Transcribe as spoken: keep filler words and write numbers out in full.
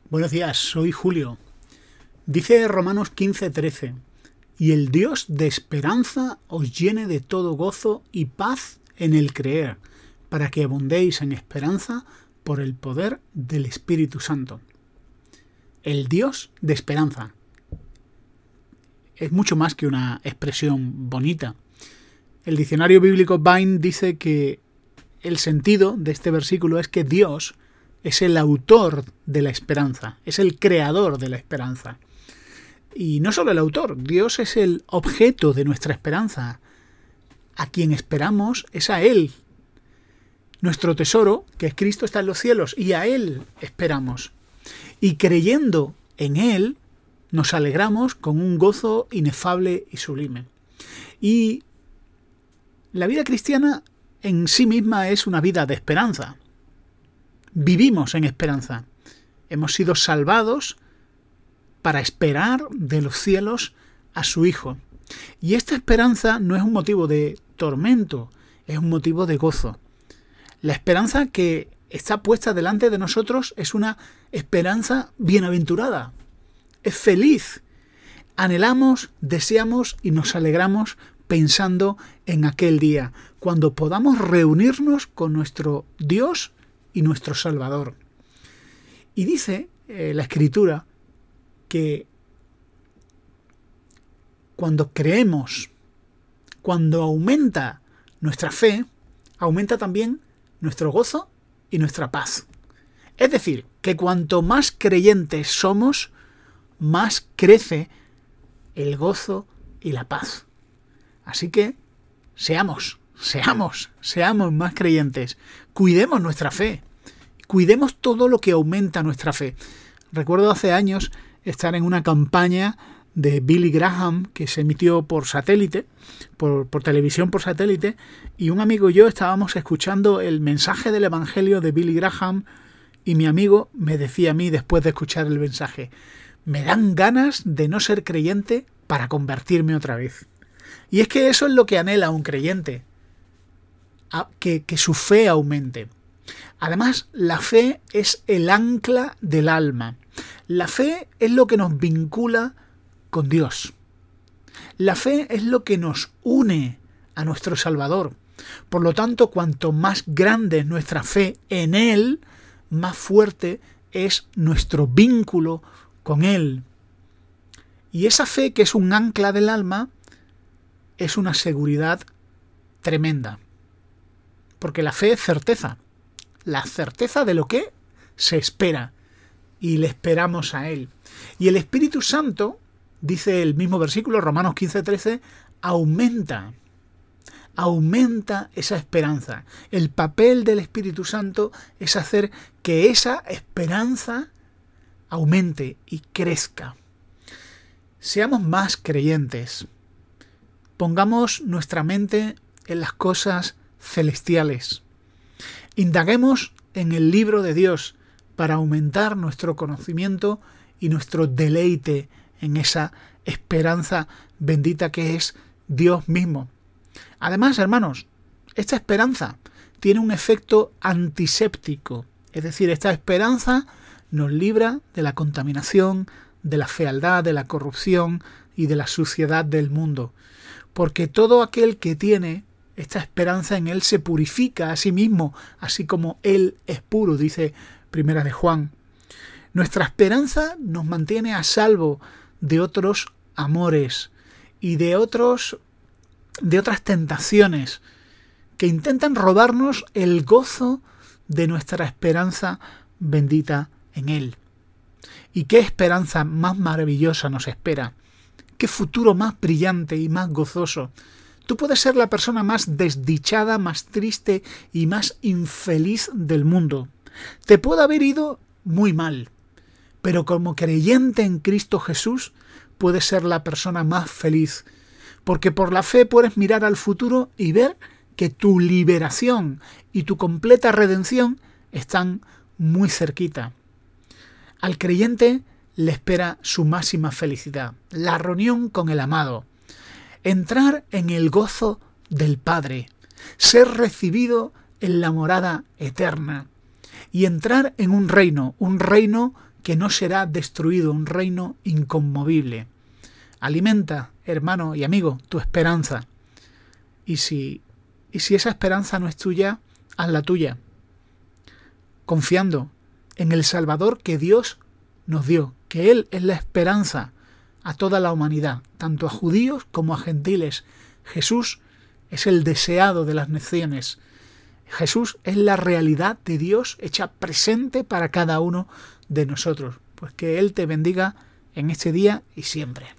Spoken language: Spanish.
Buenos días, soy Julio. Dice Romanos quince trece, y el Dios de esperanza os llene de todo gozo y paz en el creer, para que abundéis en esperanza por el poder del Espíritu Santo. El Dios de esperanza es mucho más que una expresión bonita. El diccionario bíblico Vine dice que el sentido de este versículo es que Dios es el autor de la esperanza, es el creador de la esperanza. Y no solo el autor, Dios es el objeto de nuestra esperanza. A quien esperamos es a Él. Nuestro tesoro, que es Cristo, está en los cielos, y a Él esperamos. Y creyendo en Él, nos alegramos con un gozo inefable y sublime. Y la vida cristiana en sí misma es una vida de esperanza. Vivimos en esperanza. Hemos sido salvados para esperar de los cielos a su Hijo. Y esta esperanza no es un motivo de tormento, es un motivo de gozo. La esperanza que está puesta delante de nosotros es una esperanza bienaventurada. Es feliz. Anhelamos, deseamos y nos alegramos pensando en aquel día, cuando podamos reunirnos con nuestro Dios y nuestro Salvador. Y dice eh, la Escritura que cuando creemos, cuando aumenta nuestra fe, aumenta también nuestro gozo y nuestra paz. Es decir, que cuanto más creyentes somos, más crece el gozo y la paz. Así que seamos, seamos, seamos más creyentes. Cuidemos nuestra fe. Cuidemos todo lo que aumenta nuestra fe. Recuerdo hace años estar en una campaña de Billy Graham que se emitió por satélite, por, por televisión por satélite, y un amigo y yo estábamos escuchando el mensaje del Evangelio de Billy Graham, y mi amigo me decía a mí después de escuchar el mensaje: me dan ganas de no ser creyente para convertirme otra vez. Y es que eso es lo que anhela un creyente, que, que su fe aumente. Además, la fe es el ancla del alma. La fe es lo que nos vincula con Dios. La fe es lo que nos une a nuestro Salvador. Por lo tanto, cuanto más grande es nuestra fe en Él, más fuerte es nuestro vínculo con Él. Y esa fe, que es un ancla del alma, es una seguridad tremenda. Porque la fe es certeza. La certeza de lo que se espera. Y le esperamos a Él. Y el Espíritu Santo, dice el mismo versículo, Romanos quince trece, aumenta. Aumenta esa esperanza. El papel del Espíritu Santo es hacer que esa esperanza aumente y crezca. Seamos más creyentes. Pongamos nuestra mente en las cosas celestiales. Indaguemos en el libro de Dios para aumentar nuestro conocimiento y nuestro deleite en esa esperanza bendita que es Dios mismo. Además, hermanos, esta esperanza tiene un efecto antiséptico. Es decir, esta esperanza nos libra de la contaminación, de la fealdad, de la corrupción y de la suciedad del mundo. Porque todo aquel que tiene esta esperanza en Él se purifica a sí mismo, así como Él es puro, dice Primera de Juan. Nuestra esperanza nos mantiene a salvo de otros amores y de otros, de otras tentaciones que intentan robarnos el gozo de nuestra esperanza bendita en Él. ¿Y qué esperanza más maravillosa nos espera? ¿Qué futuro más brillante y más gozoso? Tú puedes ser la persona más desdichada, más triste y más infeliz del mundo. Te puede haber ido muy mal, pero como creyente en Cristo Jesús, puedes ser la persona más feliz, porque por la fe puedes mirar al futuro y ver que tu liberación y tu completa redención están muy cerquita. Al creyente le espera su máxima felicidad, la reunión con el amado. Entrar en el gozo del Padre, ser recibido en la morada eterna y entrar en un reino, un reino que no será destruido, un reino inconmovible. Alimenta, hermano y amigo, tu esperanza. Y si, y si esa esperanza no es tuya, haz la tuya, confiando en el Salvador que Dios nos dio, que Él es la esperanza a toda la humanidad, tanto a judíos como a gentiles. Jesús es el deseado de las naciones. Jesús es la realidad de Dios hecha presente para cada uno de nosotros. Pues que Él te bendiga en este día y siempre.